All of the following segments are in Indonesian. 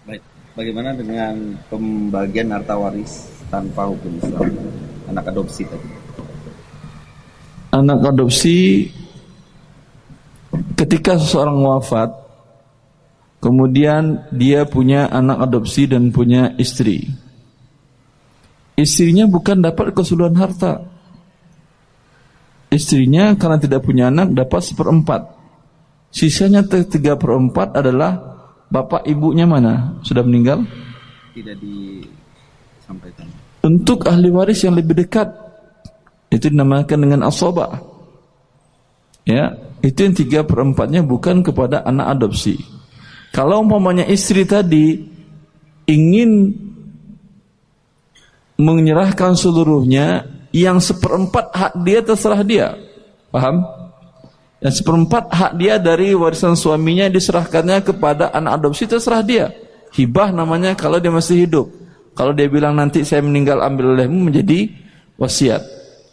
Baik. Bagaimana dengan pembagian harta waris tanpa hukum Islam? Anak adopsi tadi. Anak adopsi ketika seseorang wafat, kemudian dia punya anak adopsi dan punya istri. Istrinya bukan dapat keseluruhan harta. Istrinya karena tidak punya anak dapat 1/4. Sisanya 3/4 adalah bapak ibunya mana? Sudah meninggal? Tidak disampaikan. Untuk ahli waris yang lebih dekat, itu dinamakan dengan asabah. Ya, itu yang 3/4-nya bukan kepada anak adopsi. Kalau umpamanya istri tadi ingin menyerahkan seluruhnya, yang 1/4 hak dia terserah dia. Paham? Yang 1/4 hak dia dari warisan suaminya diserahkannya kepada anak adopsi, terserah dia. Hibah namanya kalau dia masih hidup. Kalau dia bilang nanti saya meninggal ambil olehmu, menjadi wasiat.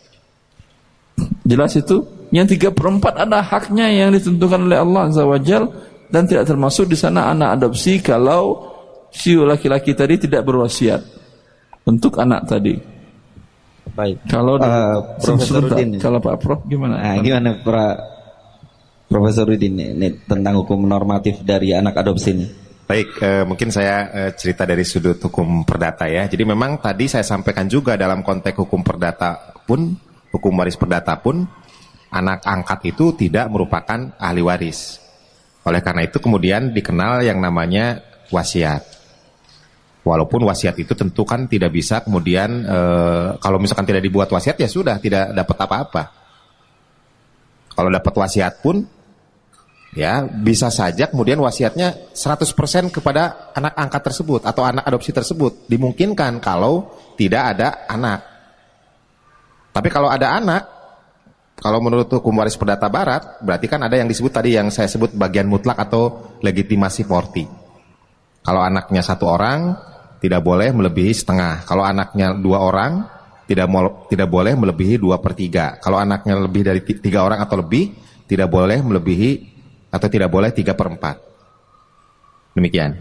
Jelas itu? Yang 3/4 ada haknya yang ditentukan oleh Allah Azza wa Jalla, dan tidak termasuk di sana anak adopsi kalau si laki-laki tadi tidak berwasiat untuk anak tadi. Baik. Kalau Profesor Rudin, kalau Pak Prof gimana? Gimana Profesor Rudin ini tentang hukum normatif dari anak adopsi ini? Baik, mungkin saya cerita dari sudut hukum perdata ya. Jadi memang tadi saya sampaikan juga dalam konteks hukum perdata pun, hukum waris perdata pun, anak angkat itu tidak merupakan ahli waris. Oleh karena itu kemudian dikenal yang namanya wasiat. Walaupun wasiat itu tentu kan tidak bisa kemudian kalau misalkan tidak dibuat wasiat ya sudah tidak dapat apa-apa. Kalau dapat wasiat pun ya bisa saja kemudian wasiatnya 100% kepada anak angkat tersebut atau anak adopsi tersebut. Dimungkinkan kalau tidak ada anak. Tapi kalau ada anak, kalau menurut hukum waris perdata barat, berarti kan ada yang disebut tadi yang saya sebut bagian mutlak atau legitimasi forti. Kalau anaknya 1 orang, tidak boleh melebihi setengah. Kalau anaknya 2 orang, tidak boleh melebihi 2/3. Kalau anaknya lebih dari 3 orang atau lebih, tidak boleh melebihi atau tidak boleh 3/4. Demikian.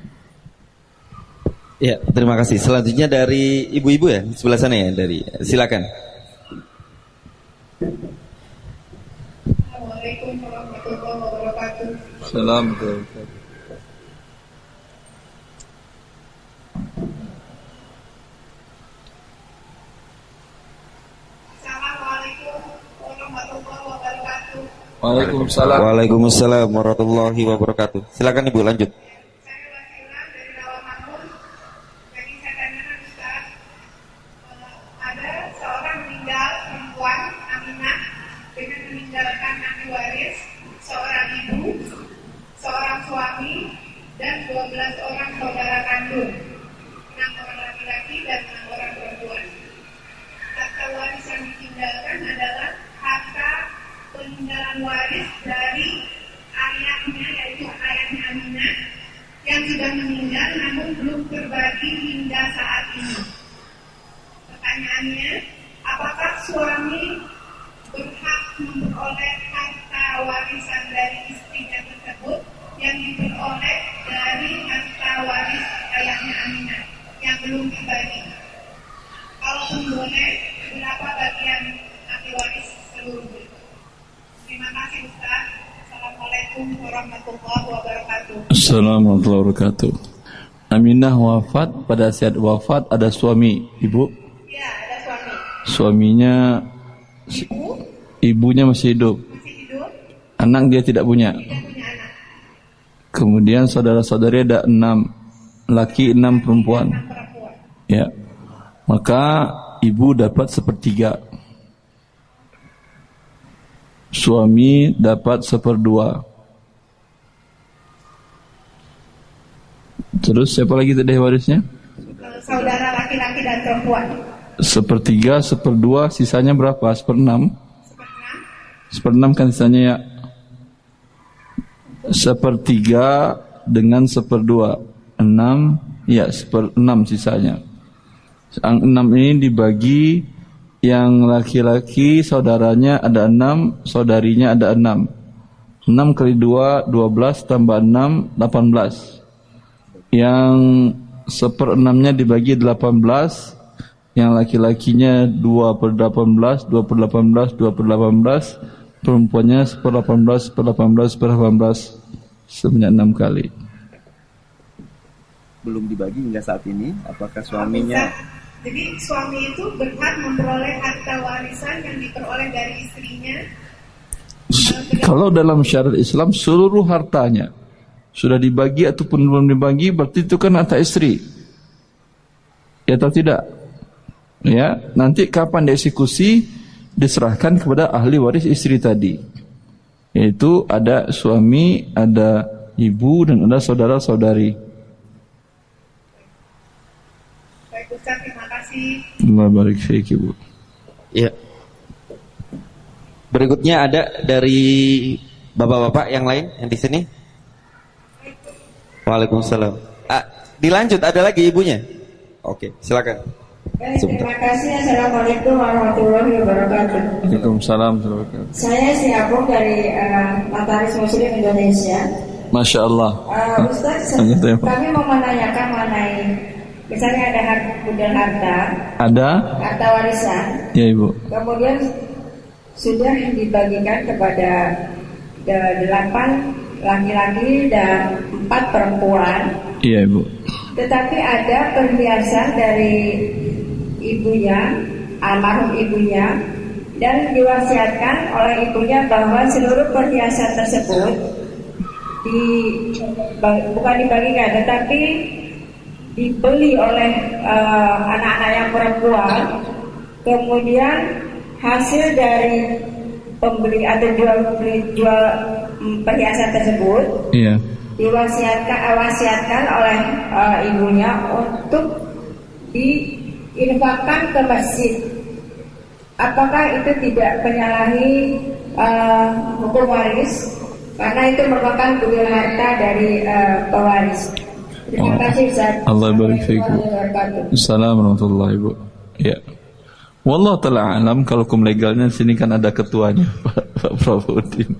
Ya, terima kasih. Selanjutnya dari ibu-ibu ya, sebelah sana ya, silakan. Assalamualaikum warahmatullahi wabarakatuh. Assalamualaikum. Waalaikumsalam. Waalaikumsalam warahmatullahi wabarakatuh. Silakan Ibu lanjut. Saya Wasila dari Rawamangun. Jadi saya tanyakan Ustaz, ada seorang meninggal perempuan Aminah dengan meninggalkan ahli waris, seorang ibu, seorang suami, dan 12 orang saudara kandung, 6 orang laki-laki dan 6 orang perempuan. Harta waris yang ditinggalkan adalah harta peninggalan waris dari ayahnya, yaitu ayahnya Aminah yang sudah meninggal namun belum terbagi hingga saat ini. Pertanyaannya, apakah suami berhak memperoleh harta warisan dari istrinya tersebut yang diperoleh dari harta waris ayahnya Aminah yang belum terbagi? Kalaupun boleh, berapa bagian ahli waris seluruhnya? Terima kasih Ustaz. Assalamualaikum warahmatullahi wabarakatuh. Assalamualaikum warahmatullahi wabarakatuh. Aminah wafat, pada saat wafat ada suami, Ibu? Ya, ada suami. Suaminya, ibunya masih hidup. Masih hidup? Anak dia tidak punya. Tidak punya anak. Kemudian saudara-saudari ada 6, laki 6 perempuan. 6 perempuan. Ya. Maka ibu dapat 1/3. Suami dapat 1/2. Terus siapa lagi tadi warisnya? Saudara laki-laki dan perempuan. 1/3, 1/2, sisanya berapa? 1/6. 1/6 kan sisanya ya. 1/3 dengan 1/2, 6, ya 1/6 sisanya. Yang 6 ini dibagi, yang laki-laki saudaranya ada 6, saudarinya ada 6. 6 kali 2, 12 tambah 6, 18. yang 1/6-nya dibagi 18, yang laki-lakinya 2/18, 2/18, 2/18, perempuannya 1/18, 1/18, 1/18, sebanyak 6 kali. Belum dibagi hingga saat ini. Apakah suaminya? Jadi suami itu berhak memperoleh harta warisan yang diperoleh dari istrinya. Kalau dalam syariat Islam seluruh hartanya sudah dibagi ataupun belum dibagi, berarti itu kan harta istri. Ya atau tidak? Ya, nanti kapan dieksekusi diserahkan kepada ahli waris istri tadi. Yaitu ada suami, ada ibu, dan ada saudara-saudari. Baik Ustaz, terima kasih. Allah barik fiik, Ibu. Ya. Berikutnya ada dari bapak-bapak yang lain yang di sini. Waalaikumsalam. Dilanjut, ada lagi ibunya. Oke, silakan. Baik, terima kasih. Assalamualaikum warahmatullahi wabarakatuh. Waalaikumsalam. Saya si Agung dari Notaris Muslim Indonesia. Masya Allah. Ustaz, kami mau menanyakan mengenai misalnya ada harta, Ada? harta warisan. Ya Ibu. Kemudian sudah dibagikan kepada 8 laki-laki dan 4 perempuan. Iya Ibu. Tetapi ada perhiasan dari ibunya, almarhum ibunya, dan diwasiatkan oleh ibunya bahwa seluruh perhiasan tersebut bukan dibagikan, tetapi dibeli oleh anak-anak yang perempuan. Kemudian hasil dari pembeli atau jual perhiasan tersebut, iya, diwasiatkan oleh ibunya untuk diinfakkan ke masjid. Apakah itu tidak menyalahi hukum waris? Karena itu merupakan budil harta dari pewaris. Terima kasih Ustaz. Allah barik fiikum. Assalamualaikum warahmatullahi wabarakatuh. Ya. Wallahu ta'ala alam. Kalau hukum legalnya sini kan ada ketuanya Pak Prabudin.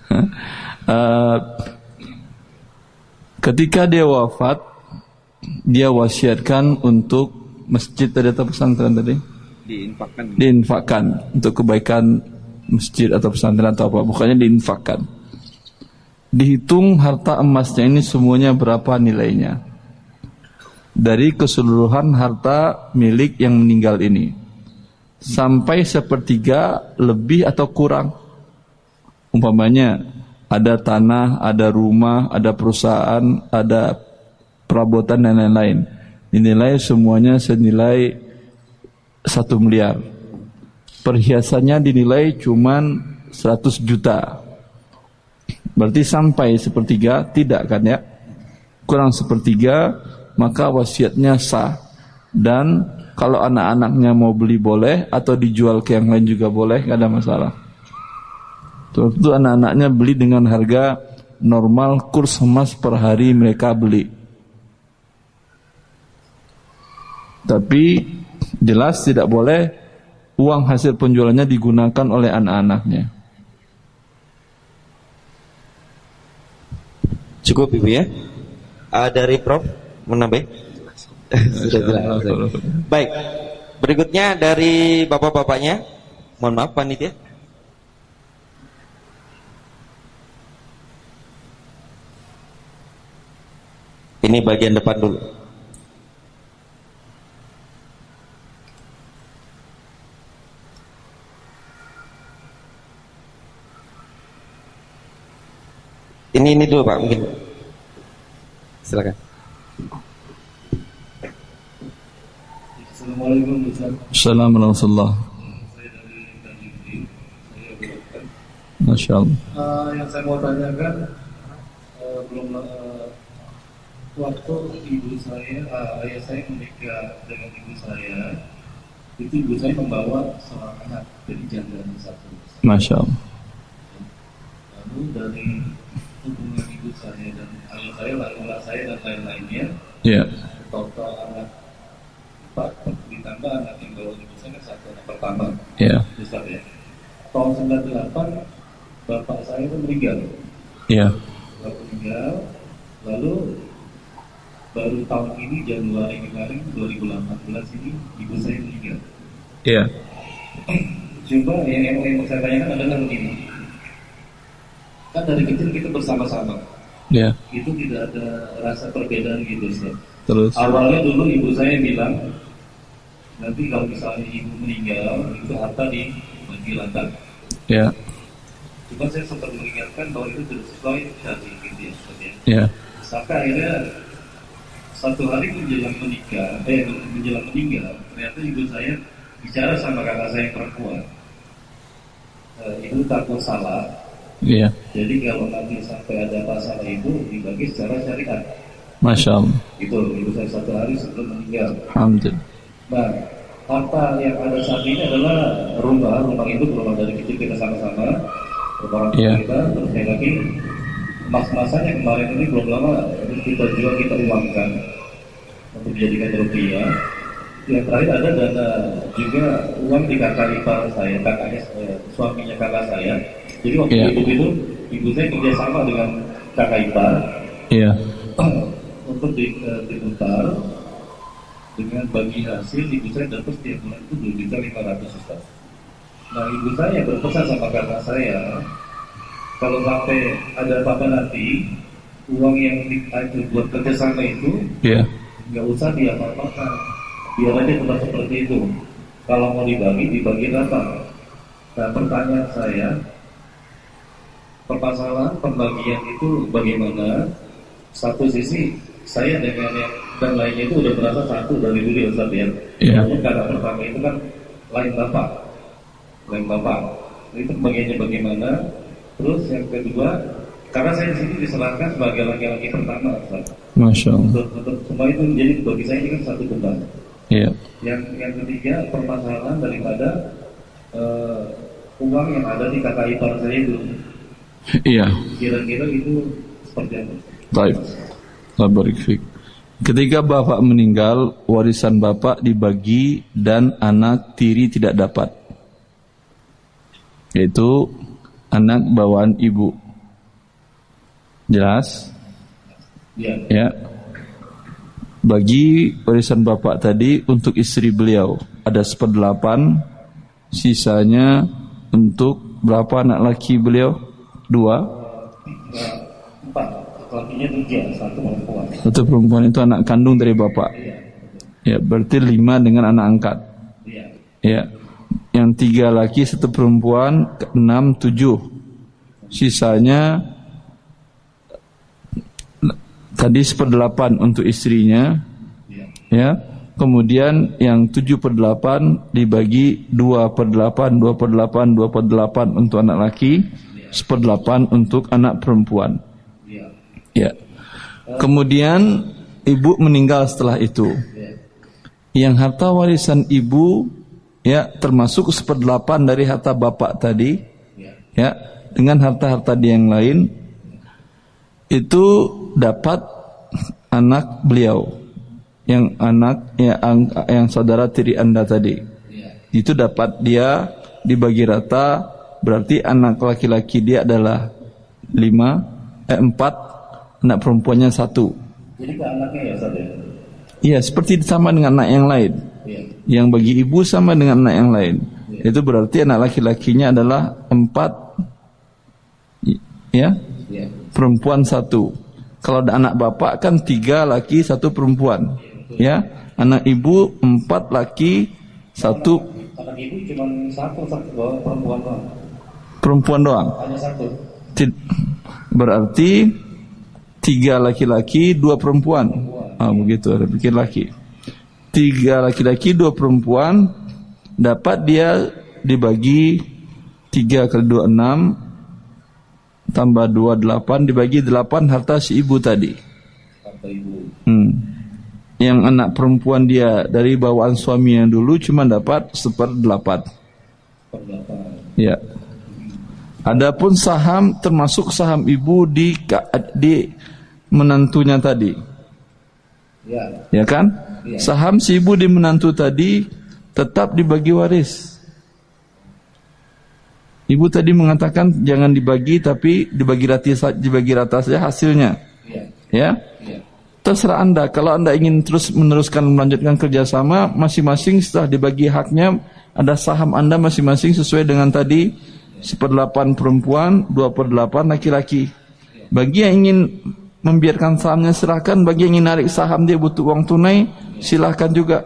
Ketika dia wafat, dia wasiatkan untuk masjid tadi atau pesantren tadi? Diinfakkan untuk kebaikan masjid atau pesantren atau apa, bukannya diinfakkan. Dihitung harta emasnya ini semuanya berapa nilainya dari keseluruhan harta milik yang meninggal ini, sampai 1/3 lebih atau kurang. Umpamanya ada tanah, ada rumah, ada perusahaan, ada perabotan dan lain-lain, dinilai semuanya senilai 1 miliar. Perhiasannya dinilai cuman 100 juta. Berarti sampai 1/3 tidak kan ya? Kurang 1/3, maka wasiatnya sah. Dan kalau anak-anaknya mau beli boleh, atau dijual ke yang lain juga boleh, nggak ada masalah. Itu anak-anaknya beli dengan harga normal kurs emas per hari mereka beli. Tapi jelas tidak boleh uang hasil penjualannya digunakan oleh anak-anaknya. Cukup Ibu ya. Dari Prof menambah. Sudah jelas. Baik. Berikutnya dari bapak-bapaknya. Mohon maaf panitia. Ini bagian depan dulu. Ini dulu Pak, mungkin. Silakan. Assalamualaikum Assalamualaikum warahmatullahi. Saya dari Tanjung. Saya berdoa. Masya Allah. Yang saya mau tanyakan, belum waktu ibu saya, ayah saya menikah dengan ibu saya, itu ibu saya membawa seorang anak, jadi janda satu. Masya Allah. Lalu dari hubungan ibu saya dan ayah saya, lalu saya dan lain-lainnya, Ya. total anak 4 ditambah anak yang bawa ibu saya kan 1 anak pertama. Ya. Besar ya. Tahun 98 bapak saya itu meninggal. Ya. Bapak meninggal, lalu baru tahun ini Januari kemarin 2018 ini ibu saya meninggal. Iya. Coba yang saya tanyakan adalah begini. Kan dari kecil kita bersama-sama. Iya. Itu tidak ada rasa perbedaan gitu, Ustaz. Terus. Awalnya dulu ibu saya bilang, nanti kalau misalnya ibu meninggal, itu harta dibagi rata. Iya. Cuma saya sempat mengingatkan bahwa itu tidak sesuai syar'i gitu ya, Ustaz ya. Iya. Sampai akhirnya satu hari menjelang meninggal, ternyata ibu saya bicara sama kakak saya yang perempuan. Ibu takut salah. Iya. Jadi kalau nanti sampai ada masalah itu dibagi secara syariat. Masya Allah. Itu ibu saya satu hari sebelum meninggal. Alhamdulillah. Nah, harta yang ada saat ini adalah rumah itu rumah dari kecil kita sama-sama, rumah orang tua kita, terus yang lagi emas-emasanya kemarin ini belum lama kita jual, kita uangkan untuk dijadikan rupiah. Yang terakhir ada dana juga uang di kakak ipar saya, kakaknya suaminya kakak saya. Jadi waktu itu ibu saya kerjasama dengan kakak ipar. Iya. Untuk diputar dengan bagi hasil ibu saya dapat setiap bulan itu 2.500.000 Ustaz. Nah ibu saya berpesan sama kakak saya, kalau sampai ada apa-apa nanti uang yang buat kerjasama itu nggak usah diapa-apakan, biar aja tetap seperti itu. Kalau mau dibagi rata. Nah pertanyaan saya, permasalahan pembagian itu bagaimana? Satu sisi saya dengan yang dan lainnya itu udah merasa satu dari dulu ya Ustaz ya. Namun kakak pertama itu kan lain bapak. Itu pembagiannya bagaimana? Terus yang kedua, karena saya di sini diserahkan sebagai laki-laki pertama Ustaz. Masya Allah. Untuk semua itu jadi bagi saya ini kan satu beban. Iya. Yang ketiga, permasalahan daripada uang yang ada di kakak ipar saya itu. Iya. Kira-kira itu seperti apa? Baik. Allah barik fiik. Ketika bapak meninggal, warisan bapak dibagi dan anak tiri tidak dapat. Yaitu anak bawaan ibu. Jelas? Ya. Bagi warisan bapak tadi untuk istri beliau ada 1/8, sisanya untuk berapa anak laki beliau? 2? 4. Lakinya 3, 1 perempuan. 1 perempuan itu anak kandung dari bapak. Ya, berarti 5 dengan anak angkat. Ya. Yang 3 laki, 1 perempuan, 6, 7. Sisanya tadi 1/8 untuk istrinya. Ya. Kemudian yang 7/8 dibagi 2/8, 2/8, 2/8 untuk anak laki, 1/8 untuk anak perempuan. Ya. Kemudian ibu meninggal setelah itu. Yang harta warisan ibu ya termasuk 1/8 dari harta bapak tadi. Ya, dengan harta-harta dia yang lain itu dapat anak beliau. Yang anak yang saudara tiri Anda tadi. Itu dapat dia dibagi rata, berarti anak laki-laki dia adalah 4, anak perempuannya 1. Jadi ke anaknya ya Ustaz ya? Iya, seperti sama dengan anak yang lain. Yang bagi ibu sama dengan anak yang lain. Itu berarti anak laki-lakinya adalah 4, ya, perempuan 1. Kalau ada anak bapak kan 3 laki 1 perempuan. Ya, anak ibu 4 laki 1. Anak ibu cuma 1 perempuan doang. Perempuan doang. Hanya 1. Berarti 3 laki-laki 2 perempuan. Begitu, ada pikir laki. 3 laki-laki 2 perempuan, dapat dia dibagi 3 kali 2 6 tambah 2 8 dibagi 8 harta si ibu tadi. Harta ibu. Yang anak perempuan dia dari bawaan suami yang dulu cuma dapat 1/8. Ya. Adapun saham termasuk saham ibu di menantunya tadi. Ya kan? Saham si ibu di menantu tadi tetap dibagi waris. Ibu tadi mengatakan jangan dibagi tapi dibagi rata saja hasilnya. Ya. Terserah Anda. Kalau Anda ingin terus meneruskan melanjutkan kerjasama, masing-masing setelah dibagi haknya, ada saham Anda masing-masing sesuai dengan tadi 1/8 perempuan, 2/8 laki-laki. Bagi yang ingin membiarkan sahamnya silahkan, bagi yang ingin narik saham dia butuh uang tunai, silahkan juga.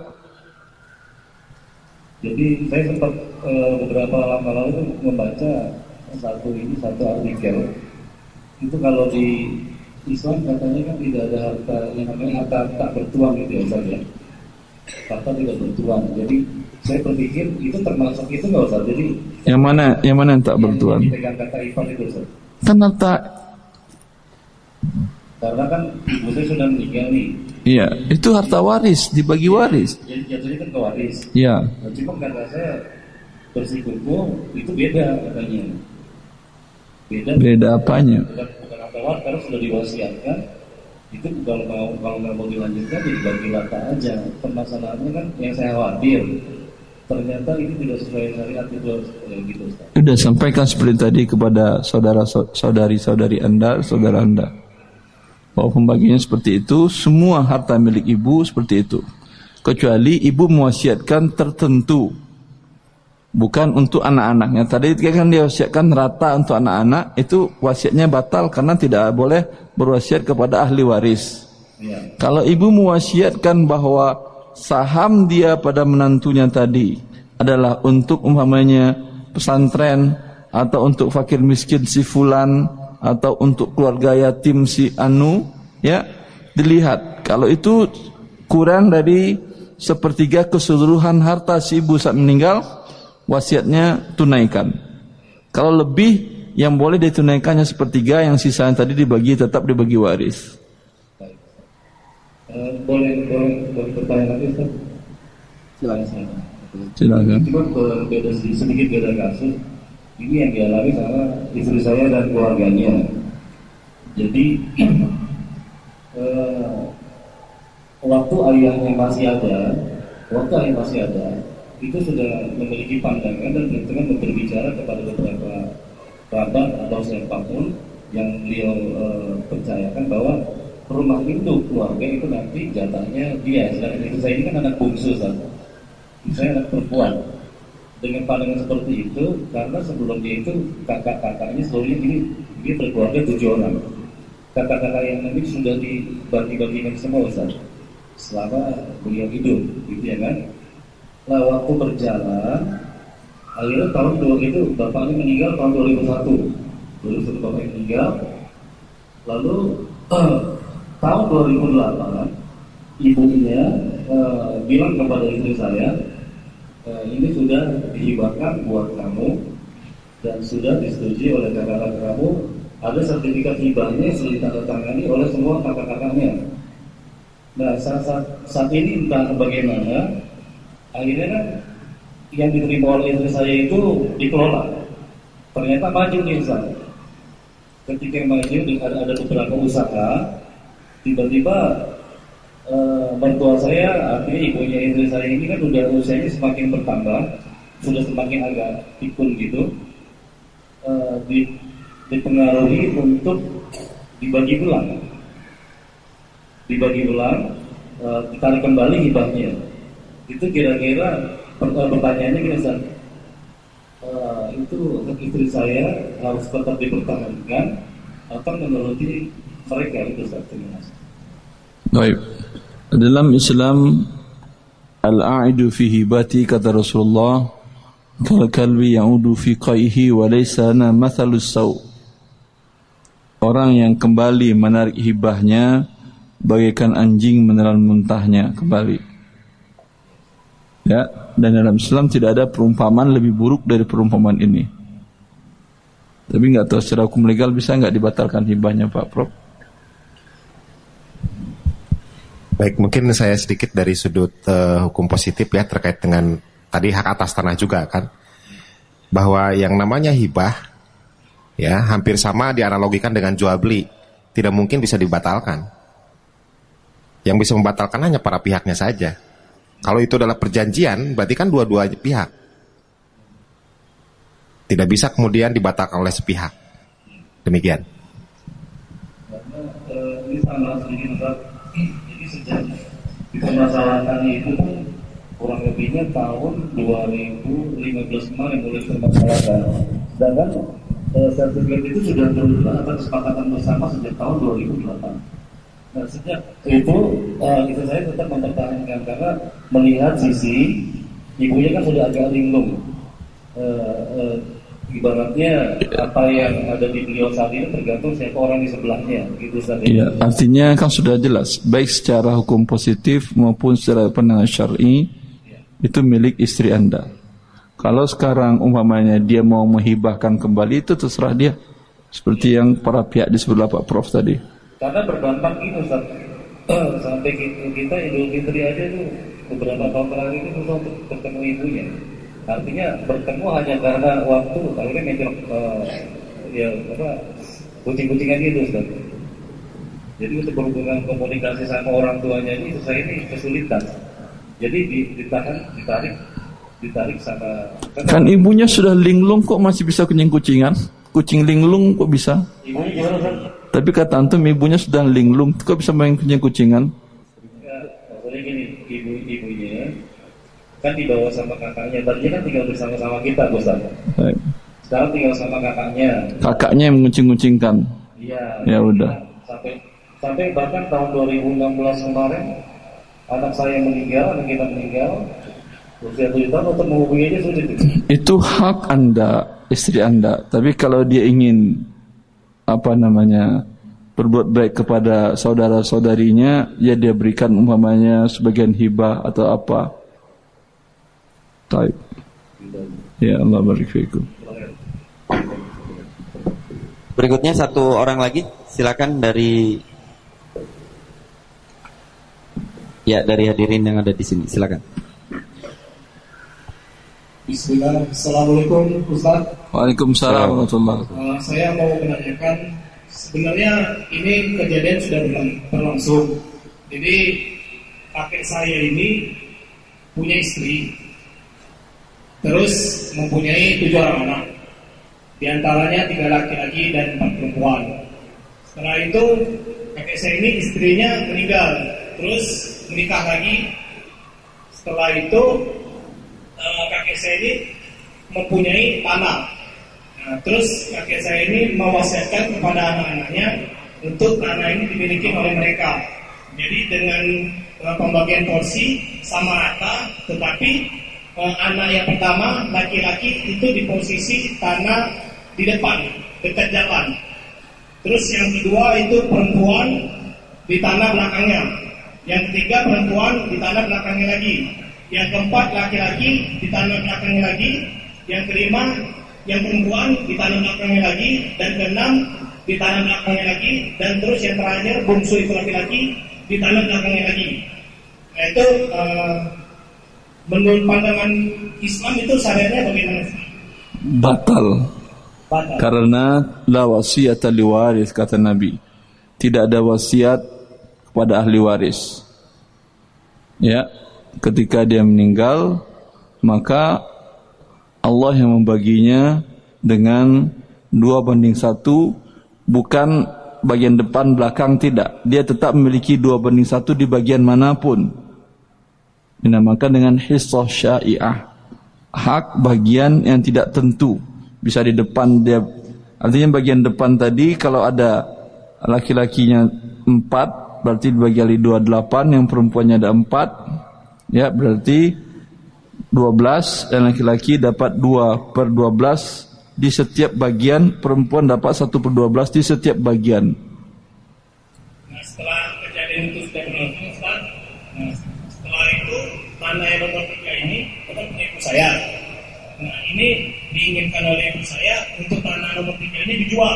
Jadi saya sempat beberapa lama lalu membaca satu artikel. Itu kalau di Islam katanya kan tidak ada harta yang namanya harta tak bertuan gitu ya Ustaz ya. Harta tidak bertuan. Jadi saya berpikir itu termasuk itu nggak Ustaz. Jadi yang mana yang tak bertuan? Dipegang kata ifat itu Ustaz. Kan harta. Karena kan ibu saya sudah meninggal nih. Iya, itu harta waris, dibagi waris. Jadi jatuhnya kan ke waris. Iya. Nah, cuma kata saya bersikupu itu beda katanya. Beda apanya? Bukan harta waris karena sudah diwasiatkan. Itu kalau nggak mau dilanjutkan jadi bagi rata aja. Permasalahannya kan yang saya khawatir ternyata ini tidak sesuai syariat itu gitu Ustaz. Sudah sampaikan seperti tadi kepada saudari Anda, saudara Anda, bahwa pembagiannya seperti itu. Semua harta milik ibu seperti itu, kecuali ibu mewasiatkan tertentu, bukan untuk anak-anaknya. Tadi kan dia wasiatkan rata untuk anak-anak, itu wasiatnya batal karena tidak boleh berwasiat kepada ahli waris. Ya. Kalau ibu mewasiatkan bahwa saham dia pada menantunya tadi adalah untuk umpamanya pesantren, atau untuk fakir miskin si fulan, atau untuk keluarga yatim si anu, ya, dilihat kalau itu kurang dari 1/3 keseluruhan harta si ibu saat meninggal, wasiatnya tunaikan. Kalau lebih, yang boleh ditunaikannya 1/3, yang sisanya tadi tetap dibagi waris. Boleh bertanya lagi Ustaz? Silakan. Cuma sedikit beda kasus. Ini yang dialami sama istri saya dan keluarganya. Jadi waktu ayahnya masih ada, itu sudah memiliki pandangan dan dengan berbicara kepada beberapa kerabat atau siapapun yang beliau percayakan bahwa rumah induk keluarga itu nanti jatahnya dia. Sedangkan istri saya ini kan anak bungsu, saya anak perempuan. Dengan pandangan seperti itu, karena sebelum dia itu kakak-kakaknya seluruhnya dia berkeluarga 7 orang. Kakak-kakak yang nanti sudah dibagi-bagikan semua Ustaz selama beliau hidup, gitu ya kan. Lah waktu berjalan, akhirnya tahun 2000 itu bapaknya meninggal tahun 2001 bapaknya meninggal. Lalu tahun 2008 ibunya bilang kepada istri saya, ini sudah dihibahkan buat kamu dan sudah disetujui oleh kakak-kakak kamu. Ada sertifikat hibahnya sudah ditandatangani oleh semua kakak-kakaknya. Nah saat ini entah bagaimana, akhirnya kan yang diterima oleh istri saya itu dikelola. Ternyata maju nih Ustaz. Ketika maju ada beberapa usaha, tiba-tiba mertua saya, artinya ibunya istri saya ini kan udah usianya semakin bertambah, sudah semakin agak pikun gitu, dipengaruhi untuk dibagi ulang, ditarik kembali hibahnya. Itu kira-kira pertanyaannya gini Ustaz, itu istri saya harus tetap dipertahankan atau menuruti mereka itu Ustaz? Terima kasih. Baik. Dalam Islam, al-a'idu fi hibati, kata Rasulullah, kal kalbi ya'udu fi qaihi wa laysa lana mathalus saw. Orang yang kembali menarik hibahnya bagaikan anjing menelan muntahnya kembali. Ya, dan dalam Islam tidak ada perumpamaan lebih buruk dari perumpamaan ini. Tapi enggak tahu secara hukum legal bisa enggak dibatalkan hibahnya Pak Prof? Baik, mungkin saya sedikit dari sudut hukum positif ya terkait dengan tadi hak atas tanah juga kan, bahwa yang namanya hibah ya hampir sama dianalogikan dengan jual beli, tidak mungkin bisa dibatalkan. Yang bisa membatalkan hanya para pihaknya saja. Kalau itu adalah perjanjian, berarti kan dua-dua pihak. Tidak bisa kemudian dibatalkan oleh sepihak. Demikian. Ini sama sedikit Ustaz. dipermasalahkan itu kan kurang lebihnya tahun 2015 kemarin mulai dipermasalahkan. Sedangkan sertifikat itu sudah berubah atas kesepakatan bersama sejak tahun 2008. Nah, sejak itu istri saya tetap mempertahankan karena melihat sisi ibunya kan sudah agak linglung. Ibaratnya apa yang ada di beliau saat ini tergantung siapa orang di sebelahnya, gitu saja. Iya, artinya kan sudah jelas, baik secara hukum positif maupun secara pandangan syar'i itu milik istri Anda. Kalau sekarang umpamanya dia mau menghibahkan kembali, itu terserah dia. Seperti yang para pihak disebut Pak Prof tadi. Karena berdampak itu sampai kita Idul Fitri aja tuh beberapa tahun terakhir itu susah untuk bertemu ibunya. Artinya bertemu hanya karena waktu, akhirnya mencok kucing-kucingan gitu, Ustaz. Jadi untuk berhubungan komunikasi sama orang tuanya ini saya ini kesulitan. Jadi ditarik sama. Kan ibunya sudah linglung kok masih bisa kucing-kucingan? Kucing linglung kok bisa? Ibunya gimana, Ustaz? Tapi kata antum ibunya sudah linglung, kok bisa main kucing-kucingan? Ya, maksudnya gini, ibunya kan dibawa sama kakaknya. Tadinya kan tinggal bersama-sama kita, Ustaz. Sekarang tinggal sama kakaknya. Kakaknya yang mengucing-kucingkan. Iya. Ya udah. Sampai bahkan tahun 2016 kemarin anak saya meninggal, anak kita meninggal. Usia 7 tahun untuk menghubungi dia sulit. Itu hak Anda, istri Anda. Tapi kalau dia ingin berbuat baik kepada saudara-saudarinya, ya dia berikan umpamanya sebagian hibah atau apa. Taib. Ya Allah barik fiikum. Berikutnya satu orang lagi, silakan dari hadirin yang ada di sini, silakan. Bismillah, Assalamualaikum Ustaz. Waalaikumsalam warahmatullahi wabarakatuh. Saya mau menanyakan, sebenarnya ini kejadian sudah berlangsung. Jadi kakek saya ini punya istri, terus mempunyai 7 orang anak, di antaranya 3 laki-laki dan 4 perempuan. Setelah itu kakek saya ini istrinya meninggal, terus menikah lagi. Setelah itu kakek saya ini mempunyai tanah. Nah, terus kakek saya ini mewasiatkan kepada anak-anaknya untuk tanah ini dimiliki oleh mereka. Jadi dengan pembagian porsi sama rata, tetapi anak yang pertama laki-laki itu di posisi tanah di depan dekat jalan. Terus yang kedua itu perempuan di tanah belakangnya. Yang ketiga perempuan di tanah belakangnya lagi. Yang keempat laki-laki di tanah belakangnya lagi. Yang kelima yang perempuan di tanah belakangnya lagi. Dan keenam di tanah belakangnya lagi. Dan terus yang terakhir bungsu itu laki-laki di tanah belakangnya lagi. Nah itu menurut pandangan Islam itu syariatnya bagaimana? Batal. Karena la wasiyata li waris, kata Nabi. Tidak ada wasiat kepada ahli waris. Ya, ketika dia meninggal, maka Allah yang membaginya dengan 2:1, bukan bagian depan belakang, tidak. Dia tetap memiliki 2:1 di bagian manapun. Dinamakan dengan hissah syai'ah, hak bagian yang tidak tentu. Bisa di depan dia, artinya bagian depan tadi kalau ada laki-lakinya 4, berarti dibagi 28, yang perempuannya ada 4, ya berarti 12, dan laki-laki dapat 2/12 di setiap bagian, perempuan dapat 1/12 di setiap bagian. Nah setelah kejadian itu sudah berlangsung, Ustaz, setelah itu tanah yang nomor 3 ini tetap punya ibu saya. Nah ini diinginkan oleh ibu saya untuk tanah nomor 3 ini dijual.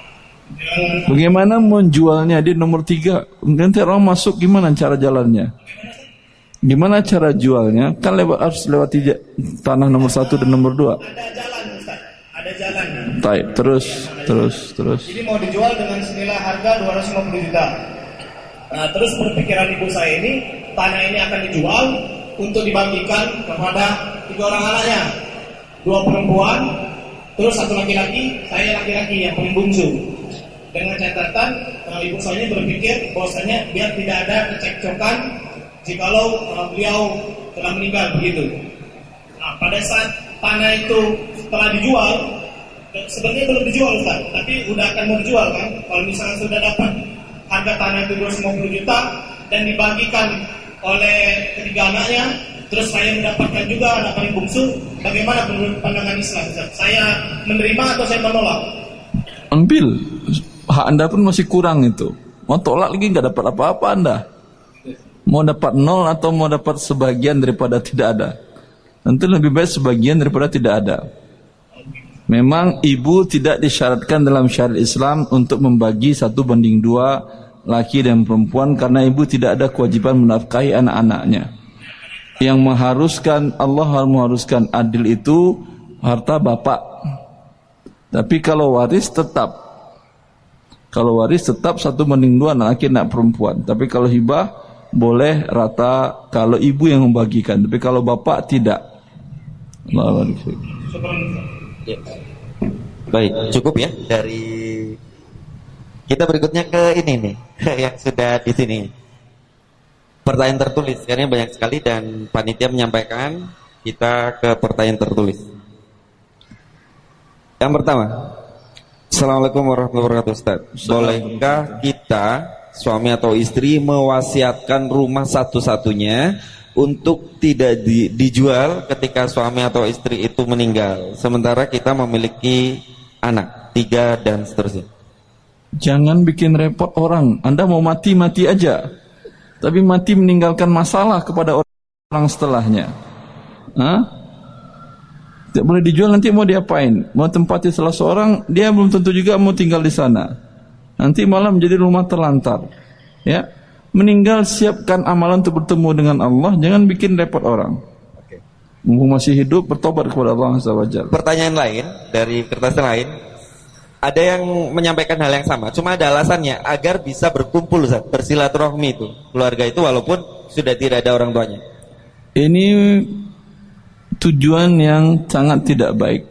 Bagaimana menjualnya di nomor 3? Nanti orang masuk, gimana cara jalannya? Gimana cara jualnya? Kan harus lewati tanah nomor 1 dan nomor 2. Ada jalan, Ustaz. Ada jalan. Baik, terus. Jadi mau dijual dengan senilai harga 250 juta. Nah, terus berpikiran ibu saya ini, tanah ini akan dijual untuk dibagikan kepada 3 orang anaknya. 2 perempuan, terus 1 laki-laki, saya laki-laki yang paling bungsu. Dengan catatan ibu saya berpikir bahwasanya biar tidak ada kecekcokan jikalau beliau telah meninggal begitu. Nah, pada saat tanah itu telah dijual, sebenarnya belum dijual Ustaz, tapi udah akan mau dijual kan. Kalau misalnya sudah dapat harga tanah itu 250 juta dan dibagikan oleh ketiga anaknya, terus saya mendapatkan juga anak paling bungsu, bagaimana menurut pandangan Islam Ustaz? Saya menerima atau saya menolak? Ambil, hak Anda pun masih kurang itu. Mau tolak lagi nggak dapat apa-apa Anda. Mau dapat 0 atau mau dapat sebagian daripada tidak ada. Tentu lebih baik sebagian daripada tidak ada. Memang ibu tidak disyaratkan dalam syariat Islam untuk membagi 1:2 laki dan perempuan, karena ibu tidak ada kewajiban menafkahi anak-anaknya. Yang mengharuskan, Allah mengharuskan adil itu harta bapak. Tapi kalau waris tetap 1:2 laki dan perempuan. Tapi kalau hibah boleh rata kalau ibu yang membagikan, tapi kalau bapak tidak. Ya. Baik, cukup ya dari kita. Berikutnya ke ini nih yang sudah di sini. Pertanyaan tertulis, karena banyak sekali dan panitia menyampaikan kita ke pertanyaan tertulis. Yang pertama, Assalamualaikum warahmatullahi wabarakatuh Ustaz. Bolehkah kita suami atau istri mewasiatkan rumah satu-satunya untuk tidak dijual ketika suami atau istri itu meninggal, sementara kita memiliki anak 3 dan seterusnya? Jangan bikin repot orang. Anda mau mati aja, tapi mati meninggalkan masalah kepada orang setelahnya. Tidak boleh dijual, nanti mau diapain? Mau tempati salah seorang, dia belum tentu juga mau tinggal di sana. Nanti malah menjadi rumah terlantar. Ya, meninggal siapkan amalan untuk bertemu dengan Allah, jangan bikin repot orang. Mumpung masih hidup, bertobat kepada Allah Azza wa Jalla. Pertanyaan lain dari kertas lain, ada yang menyampaikan hal yang sama, cuma ada alasannya agar bisa berkumpul Ustaz, bersilaturahmi itu keluarga itu walaupun sudah tidak ada orang tuanya. Ini tujuan yang sangat tidak baik.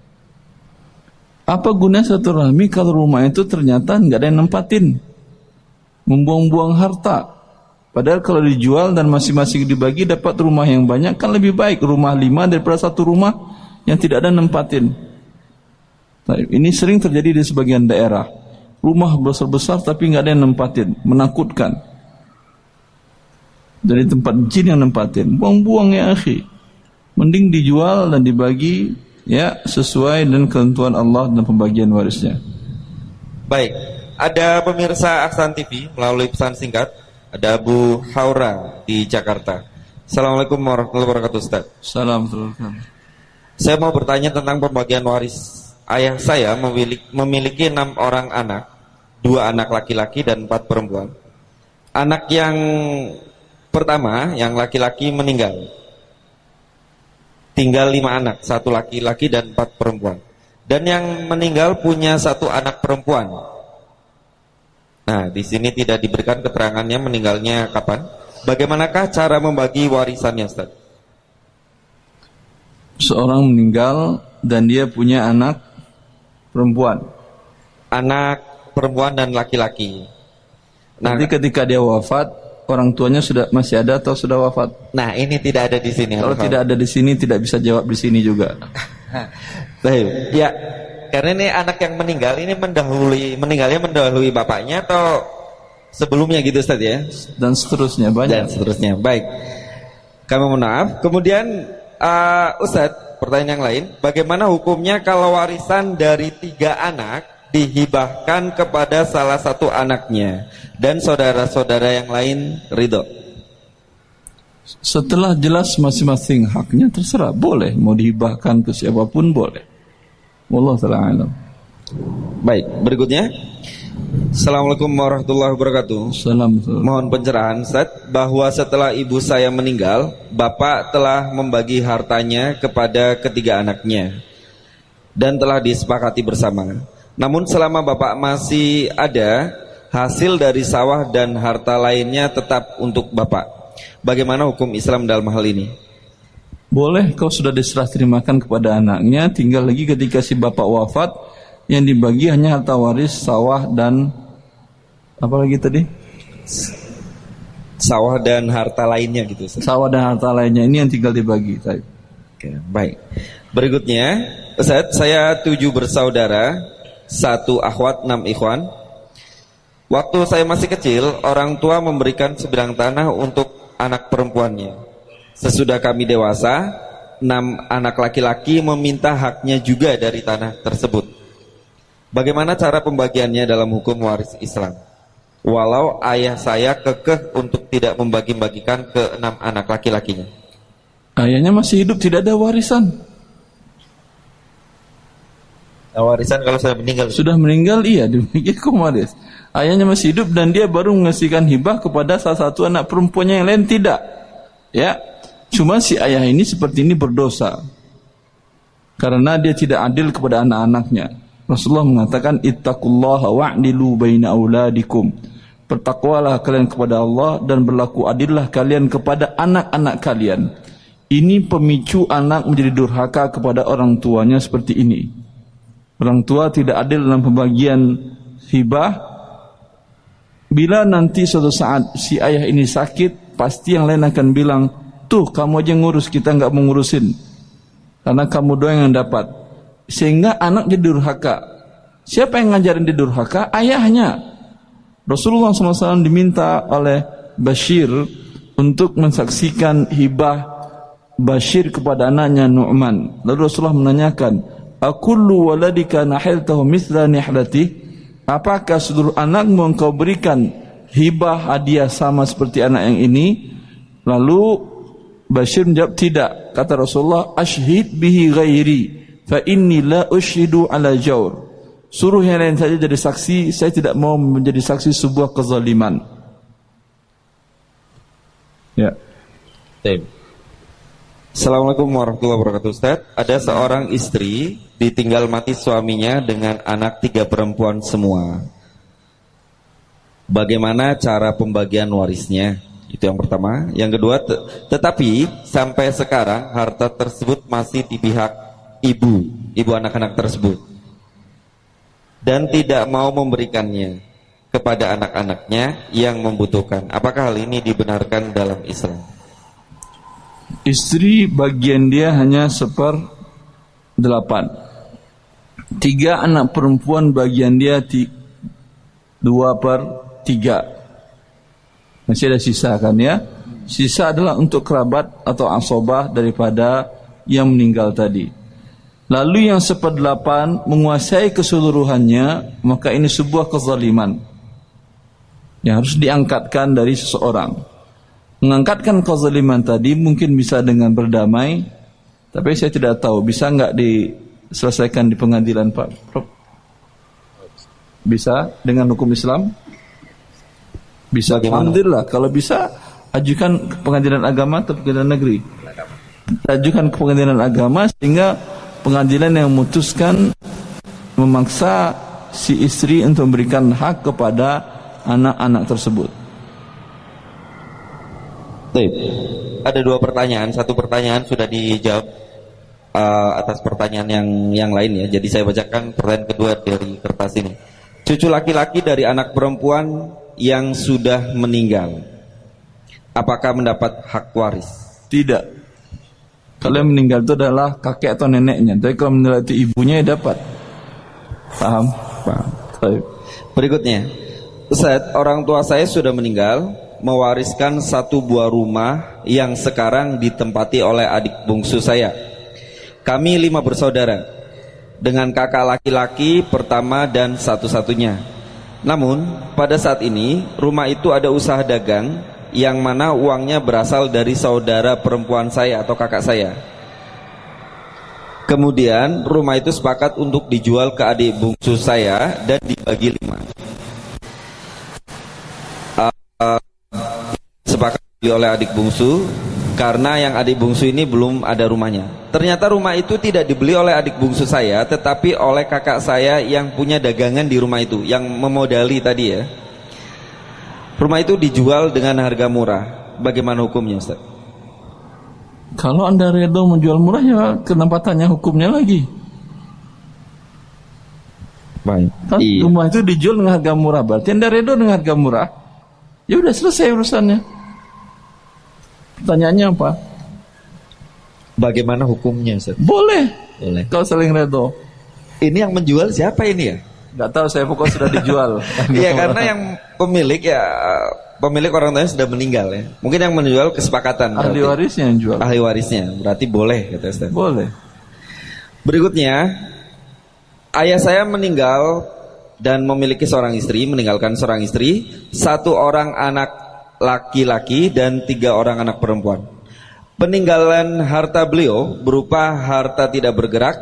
Apa guna silaturahmi kalau rumah itu ternyata nggak ada yang nempatin, membuang-buang harta. Padahal kalau dijual dan masing-masing dibagi dapat rumah yang banyak, kan lebih baik rumah 5 daripada satu rumah yang tidak ada nempatin. Ini sering terjadi di sebagian daerah. Rumah besar-besar tapi nggak ada yang nempatin, menakutkan. Dari tempat jin yang nempatin, buang-buang ya akhi. Mending dijual dan dibagi ya sesuai dengan ketentuan Allah dan pembagian warisnya. Baik, ada pemirsa Aksan TV melalui pesan singkat. Ada Abu Haura di Jakarta. Assalamualaikum warahmatullahi wabarakatuh Ustaz. Assalamualaikum. Saya mau bertanya tentang pembagian waris. Ayah saya memiliki 6 orang anak, 2 anak laki-laki dan 4 perempuan. Anak yang pertama, yang laki-laki meninggal. Tinggal 5 anak, 1 laki-laki dan 4 perempuan. Dan yang meninggal punya 1 anak perempuan. Nah, di sini tidak diberikan keterangannya meninggalnya kapan. Bagaimanakah cara membagi warisannya, Ustaz? Seorang meninggal dan dia punya anak perempuan. Anak perempuan dan laki-laki. Nanti ketika dia wafat, orang tuanya sudah masih ada atau sudah wafat? Nah, ini tidak ada di sini. Kalau tidak ada di sini, tidak bisa jawab di sini juga. Baik, ya. Karena ini anak yang meninggal ini meninggalnya mendahului bapaknya atau sebelumnya gitu Ustaz ya? Dan seterusnya banyak. Dan seterusnya. Baik. Kami mohon maaf. Kemudian Ustaz, pertanyaan yang lain, bagaimana hukumnya kalau warisan dari 3 anak dihibahkan kepada salah satu anaknya dan saudara-saudara yang lain ridho? Setelah jelas masing-masing haknya, terserah, boleh mau dihibahkan ke siapapun boleh. Wallahu ta'ala alam. Baik, berikutnya. Assalamualaikum warahmatullahi wabarakatuh. Assalamualaikum. Mohon pencerahan Ustaz, bahwa setelah ibu saya meninggal, bapak telah membagi hartanya kepada ketiga anaknya dan telah disepakati bersama. Namun selama bapak masih ada, hasil dari sawah dan harta lainnya tetap untuk bapak. Bagaimana hukum Islam dalam hal ini? Boleh, kau sudah diserah terimakan kepada anaknya, tinggal lagi ketika si bapak wafat, yang dibagi hanya harta waris, sawah dan apa lagi tadi? Sawah dan harta lainnya gitu, Ustaz. Sawah dan harta lainnya ini yang tinggal dibagi. Oke, baik. Berikutnya, Ustaz, saya 7 bersaudara, 1 akhwat, 6 ikhwan. Waktu saya masih kecil, orang tua memberikan sebidang tanah untuk anak perempuannya. Sesudah kami dewasa, 6 anak laki-laki meminta haknya juga dari tanah tersebut. Bagaimana cara pembagiannya dalam hukum waris Islam? Walau ayah saya kekeh untuk tidak membagi-bagikan ke 6 anak laki-lakinya. Ayahnya masih hidup, tidak ada warisan. Nah, warisan kalau sudah meninggal. Sudah meninggal, iya, demikian waris. Ayahnya masih hidup dan dia baru mengasihkan hibah kepada salah satu anak perempuannya yang lain, tidak. Ya, cuma si ayah ini seperti ini berdosa karena dia tidak adil kepada anak-anaknya. Rasulullah mengatakan, ittaqullaha wa'dilu baina auladikum. Bertakwalah kalian kepada Allah dan berlaku adillah kalian kepada anak-anak kalian. Ini pemicu anak menjadi durhaka kepada orang tuanya seperti ini. Orang tua tidak adil dalam pembagian hibah. Bila nanti suatu saat si ayah ini sakit, pasti yang lain akan bilang, tuh kamu aja ngurus, kita nggak mau ngurusin, karena kamu doang yang dapat. Sehingga anak jadi durhaka. Siapa yang ngajarin dia durhaka? Ayahnya. Rasulullah SAW diminta oleh Bashir untuk mensaksikan hibah Bashir kepada anaknya Nu'man. Lalu Rasulullah menanyakan, akullu waladika nahiltahu mithla nihlati? Apakah seluruh anakmu engkau berikan hibah hadiah sama seperti anak yang ini? Lalu Bashir menjawab, tidak. Kata Rasulullah, ashhid bihi ghairi fa inni la ushidu ala jawr. Suruh yang lain saja jadi saksi, saya tidak mau menjadi saksi sebuah kezaliman. Ya. Assalamualaikum warahmatullahi wabarakatuh, Ustaz. Ada seorang istri ditinggal mati suaminya dengan anak 3 perempuan semua. Bagaimana cara pembagian warisnya? Itu yang pertama. Yang kedua, tetapi sampai sekarang harta tersebut masih di pihak ibu anak-anak tersebut, dan tidak mau memberikannya kepada anak-anaknya yang membutuhkan. Apakah hal ini dibenarkan dalam Islam? Istri bagian dia hanya 1/8. 3 anak perempuan bagian dia 2/3. Masih ada sisa kan ya? Sisa adalah untuk kerabat atau asobah daripada yang meninggal tadi. Lalu yang 1/8 menguasai keseluruhannya, maka ini sebuah kezaliman yang harus diangkatkan dari seseorang. Mengangkatkan kezaliman tadi mungkin bisa dengan berdamai, tapi saya tidak tahu bisa nggak diselesaikan di pengadilan, Pak Prof? Bisa dengan hukum Islam? Bisa. Alhamdulillah. Kalau bisa, ajukan ke pengadilan agama atau pengadilan negeri. Ajukan ke pengadilan agama sehingga pengadilan yang memutuskan memaksa si istri untuk memberikan hak kepada anak-anak tersebut. Baik. Ada 2 pertanyaan. Satu pertanyaan sudah dijawab atas pertanyaan yang lain ya. Jadi saya bacakan pertanyaan kedua dari kertas ini. Cucu laki-laki dari anak perempuan yang sudah meninggal, apakah mendapat hak waris? Tidak. Kalau yang meninggal itu adalah kakek atau neneknya. Tapi kalau meninggal itu ibunya ya dapat. Paham? Paham. Berikutnya, Ustaz, orang tua saya sudah meninggal, mewariskan 1 buah rumah yang sekarang ditempati oleh adik bungsu saya. Kami 5 bersaudara, dengan kakak laki-laki pertama dan satu-satunya. Namun, pada saat ini, rumah itu ada usaha dagang yang mana uangnya berasal dari saudara perempuan saya atau kakak saya. Kemudian, rumah itu sepakat untuk dijual ke adik bungsu saya dan dibagi 5. Sepakat dibeli oleh adik bungsu karena yang adik bungsu ini belum ada rumahnya. Ternyata rumah itu tidak dibeli oleh adik bungsu saya, tetapi oleh kakak saya yang punya dagangan di rumah itu, yang memodali tadi ya. Rumah itu dijual dengan harga murah. Bagaimana hukumnya, Ustaz? Kalau Anda redo menjual murah, ya kenapa tanya hukumnya lagi? Baik. Kan rumah itu dijual dengan harga murah, berarti Anda redo dengan harga murah. Ya udah selesai urusannya. Pertanyaannya apa? Bagaimana hukumnya, Ustaz? Boleh. Boleh. Kalau saling redo. Ini yang menjual siapa ini ya? Nggak tahu, saya pokoknya sudah dijual. Iya, karena yang pemilik orang tuanya sudah meninggal ya. Mungkin yang menjual kesepakatan. Ahli warisnya yang jual. Ahli warisnya, berarti boleh kata Ustaz. Boleh. Berikutnya, ayah saya meninggal dan memiliki seorang istri, meninggalkan seorang istri, 1 orang anak laki-laki dan 3 orang anak perempuan. Peninggalan harta beliau berupa harta tidak bergerak,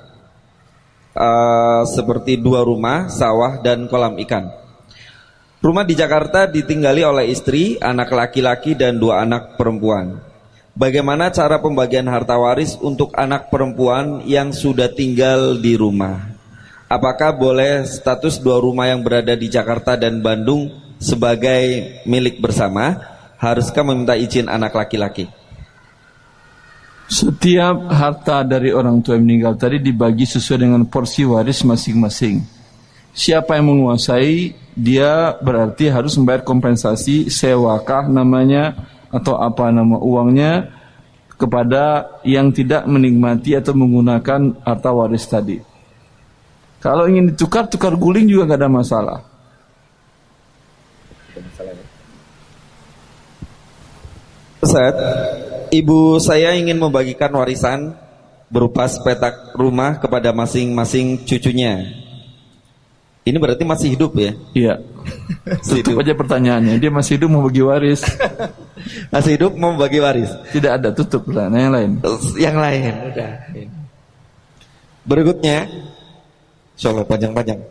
seperti 2 rumah, sawah, dan kolam ikan. Rumah di Jakarta ditinggali oleh istri, anak laki-laki, dan 2 anak perempuan. Bagaimana cara pembagian harta waris untuk anak perempuan yang sudah tinggal di rumah? Apakah boleh status 2 rumah yang berada di Jakarta dan Bandung sebagai milik bersama? Haruskah meminta izin anak laki-laki? Setiap harta dari orang tua yang meninggal tadi dibagi sesuai dengan porsi waris masing-masing. Siapa yang menguasai, dia berarti harus membayar kompensasi sewakah namanya atau apa nama uangnya kepada yang tidak menikmati atau menggunakan harta waris tadi. Kalau ingin ditukar, tukar guling juga gak ada masalah. Ustaz, ibu saya ingin membagikan warisan berupa sepetak rumah kepada masing-masing cucunya. Ini berarti masih hidup ya? Iya. Tutup aja pertanyaannya. Dia masih hidup mau bagi waris. Masih hidup mau bagi waris? Tidak ada, tutup pertanyaan yang lain. Yang lain, udah. Berikutnya, insyaallah panjang-panjang.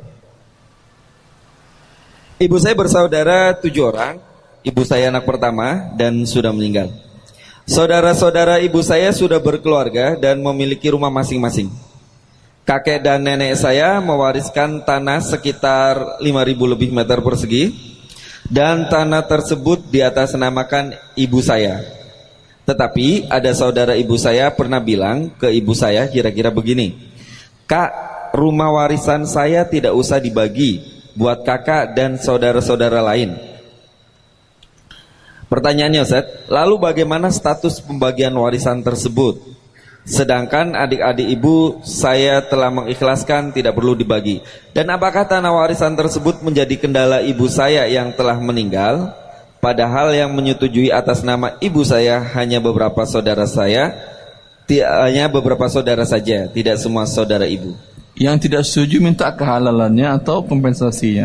Ibu saya bersaudara 7 orang. Ibu saya anak pertama dan sudah meninggal. Saudara-saudara ibu saya sudah berkeluarga dan memiliki rumah masing-masing. Kakek dan nenek saya mewariskan tanah sekitar 5.000 lebih meter persegi, dan tanah tersebut diatasnamakan ibu saya. Tetapi ada saudara ibu saya pernah bilang ke ibu saya kira-kira begini, "Kak, rumah warisan saya tidak usah dibagi buat kakak dan saudara-saudara lain." Pertanyaannya, Ustaz, lalu bagaimana status pembagian warisan tersebut? Sedangkan adik-adik ibu saya telah mengikhlaskan tidak perlu dibagi. Dan apakah tanah warisan tersebut menjadi kendala ibu saya yang telah meninggal? Padahal yang menyetujui atas nama ibu saya hanya beberapa saudara saya, hanya beberapa saudara saja, tidak semua saudara ibu. Yang tidak setuju minta kehalalannya atau kompensasinya.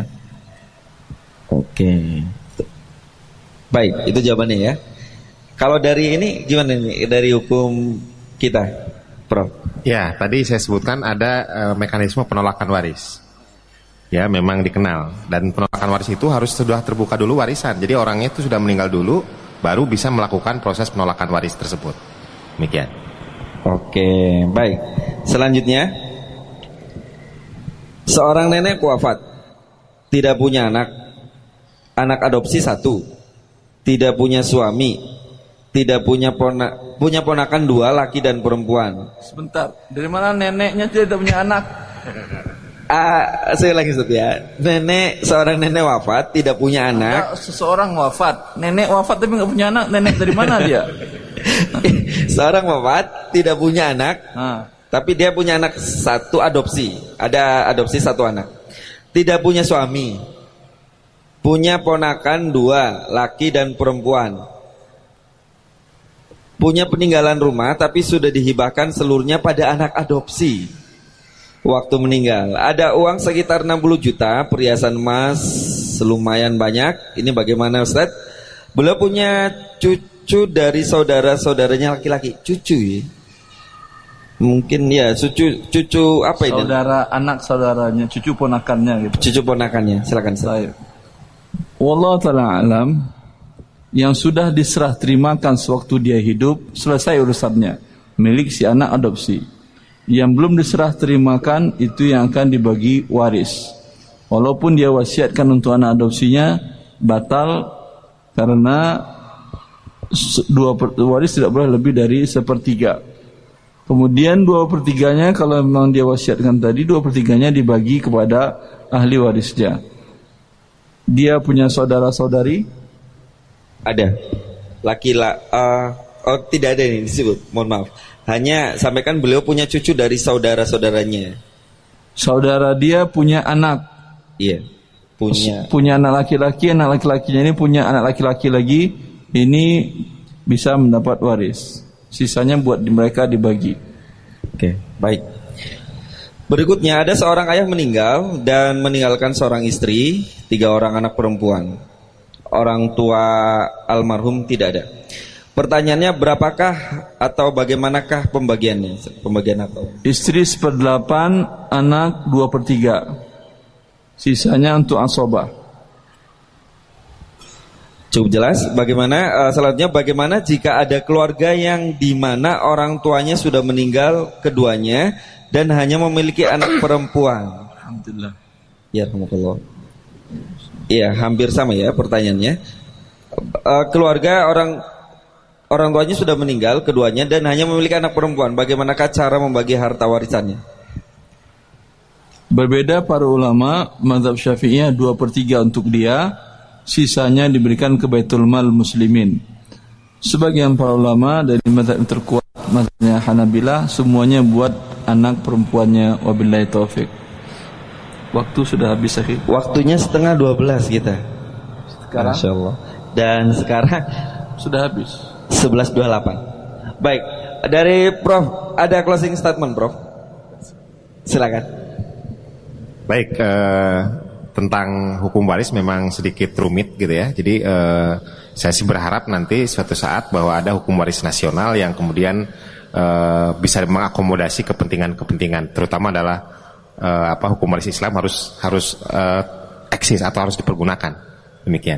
Oke. Baik, itu jawabannya ya. Kalau dari ini gimana nih dari hukum kita, Prof? Ya, tadi saya sebutkan ada mekanisme penolakan waris. Ya, memang dikenal. Dan penolakan waris itu harus sudah terbuka dulu warisan. Jadi orangnya itu sudah meninggal dulu, baru bisa melakukan proses penolakan waris tersebut. Demikian. Oke, baik. Selanjutnya, seorang nenek wafat, tidak punya anak adopsi 1. Tidak punya suami, tidak punya ponakan 2 laki dan perempuan. Sebentar, dari mana neneknya tidak punya anak? Saya lagi ya. Seorang nenek wafat, tidak punya anak. Seseorang wafat, nenek wafat tapi nggak punya anak, nenek dari mana dia? Seorang wafat, tidak punya anak, tapi dia punya anak 1 adopsi. Ada adopsi 1 anak. Tidak punya suami. Punya ponakan 2, laki dan perempuan. Punya peninggalan rumah, tapi sudah dihibahkan seluruhnya pada anak adopsi waktu meninggal. Ada uang sekitar 60 juta, perhiasan emas lumayan banyak. Ini bagaimana, Ustaz? Beliau punya cucu dari saudara-saudaranya laki-laki. Cucu ya? Mungkin ya, cucu apa ini? Saudara anak saudaranya, cucu ponakannya gitu. Cucu ponakannya, silakan Ustaz. Wallahu ta'ala alam. Yang sudah diserah terimakan sewaktu dia hidup, selesai urusannya, milik si anak adopsi. Yang belum diserah terimakan, itu yang akan dibagi waris. Walaupun dia wasiatkan untuk anak adopsinya, batal karena waris tidak boleh lebih dari 1/3. Kemudian 2/3-nya kalau memang dia wasiatkan tadi, 2/3-nya dibagi kepada ahli warisnya. Dia punya saudara-saudari? Ada. tidak ada ini disebut, mohon maaf. Hanya sampaikan beliau punya cucu dari saudara-saudaranya. Saudara dia punya anak. Iya. Punya anak laki-laki, anak laki-lakinya ini punya anak laki-laki lagi, ini bisa mendapat waris. Sisanya buat mereka dibagi. Oke, baik. Berikutnya ada seorang ayah meninggal dan meninggalkan seorang istri, 3 orang anak perempuan. Orang tua almarhum tidak ada. Pertanyaannya berapakah atau bagaimanakah pembagiannya? Pembagian apa? Istri 1/8, anak 2/3. Sisanya untuk asobah. Cukup jelas. Bagaimana selanjutnya? Bagaimana jika ada keluarga yang di mana orang tuanya sudah meninggal keduanya dan hanya memiliki anak perempuan? Alhamdulillah. Ya, alhamdulillah. Iya, hampir sama ya pertanyaannya. Keluarga orang tuanya sudah meninggal keduanya dan hanya memiliki anak perempuan. Bagaimanakah cara membagi harta warisannya? Berbeda para ulama, mazhab Syafi'iyah 2/3 untuk dia, sisanya diberikan ke Baitul Mal Muslimin. Sebagian para ulama dari mazhab yang terkuat, mazhabnya Hanabilah, semuanya buat anak perempuannya. Wabillahi taufik. Waktu sudah habis, Akhi. Waktunya 11:30 kita. Sekarang? Masya Allah. Dan sekarang sudah habis. 11:28. Baik, dari Prof ada closing statement, Prof. Silakan. Baik, tentang hukum waris memang sedikit rumit gitu ya. Jadi saya sih berharap nanti suatu saat bahwa ada hukum waris nasional yang kemudian bisa mengakomodasi kepentingan-kepentingan, terutama adalah hukum waris Islam harus eksis atau harus dipergunakan. Demikian.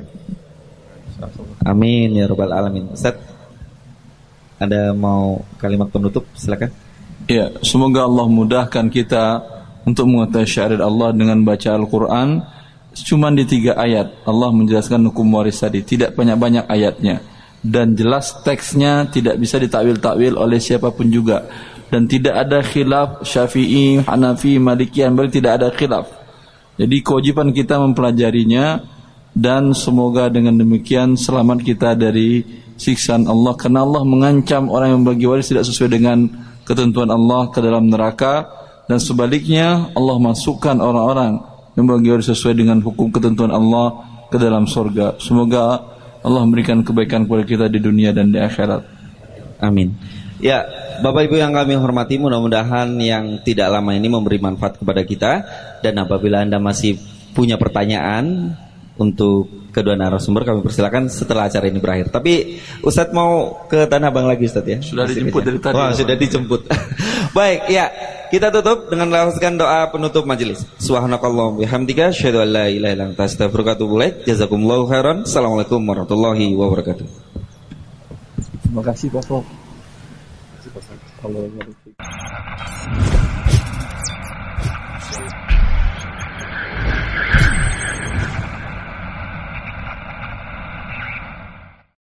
Amin ya rabbal alamin. Ustaz, ada mau kalimat penutup? Silakan. Ya, semoga Allah mudahkan kita untuk mengetahui syariat Allah dengan baca Al-Quran. Cuma di 3 ayat Allah menjelaskan hukum waris tadi, tidak banyak-banyak ayatnya, dan jelas teksnya, tidak bisa ditakwil-takwil oleh siapapun juga, dan tidak ada khilaf Syafi'i, Hanafi, Maliki, Hanbali, tidak ada khilaf. Jadi kewajiban kita mempelajarinya, dan semoga dengan demikian selamat kita dari siksaan Allah, karena Allah mengancam orang yang membagi waris tidak sesuai dengan ketentuan Allah ke dalam neraka. Dan sebaliknya Allah masukkan orang-orang yang bagi waris sesuai dengan hukum ketentuan Allah ke dalam surga. Semoga Allah memberikan kebaikan kepada kita di dunia dan di akhirat. Amin. Ya, Bapak Ibu yang kami hormati, mudah-mudahan yang tidak lama ini memberi manfaat kepada kita. Dan apabila Anda masih punya pertanyaan untuk kedua narasumber, kami persilakan setelah acara ini berakhir. Tapi Ustadz mau ke Tanah Abang lagi, Ustadz ya? Sudah dijemput dari tadi. Wah, sudah dijemput. Baik, ya. Kita tutup dengan melafazkan doa penutup majelis. Subhanakallahumma bihamdika asyhadu an la ilaha illa anta astaghfiruka wa atubu ilaik. Jazakumullahu khairan. Assalamualaikum warahmatullahi wabarakatuh. Terima kasih Pak Prof. Terima kasih Pak.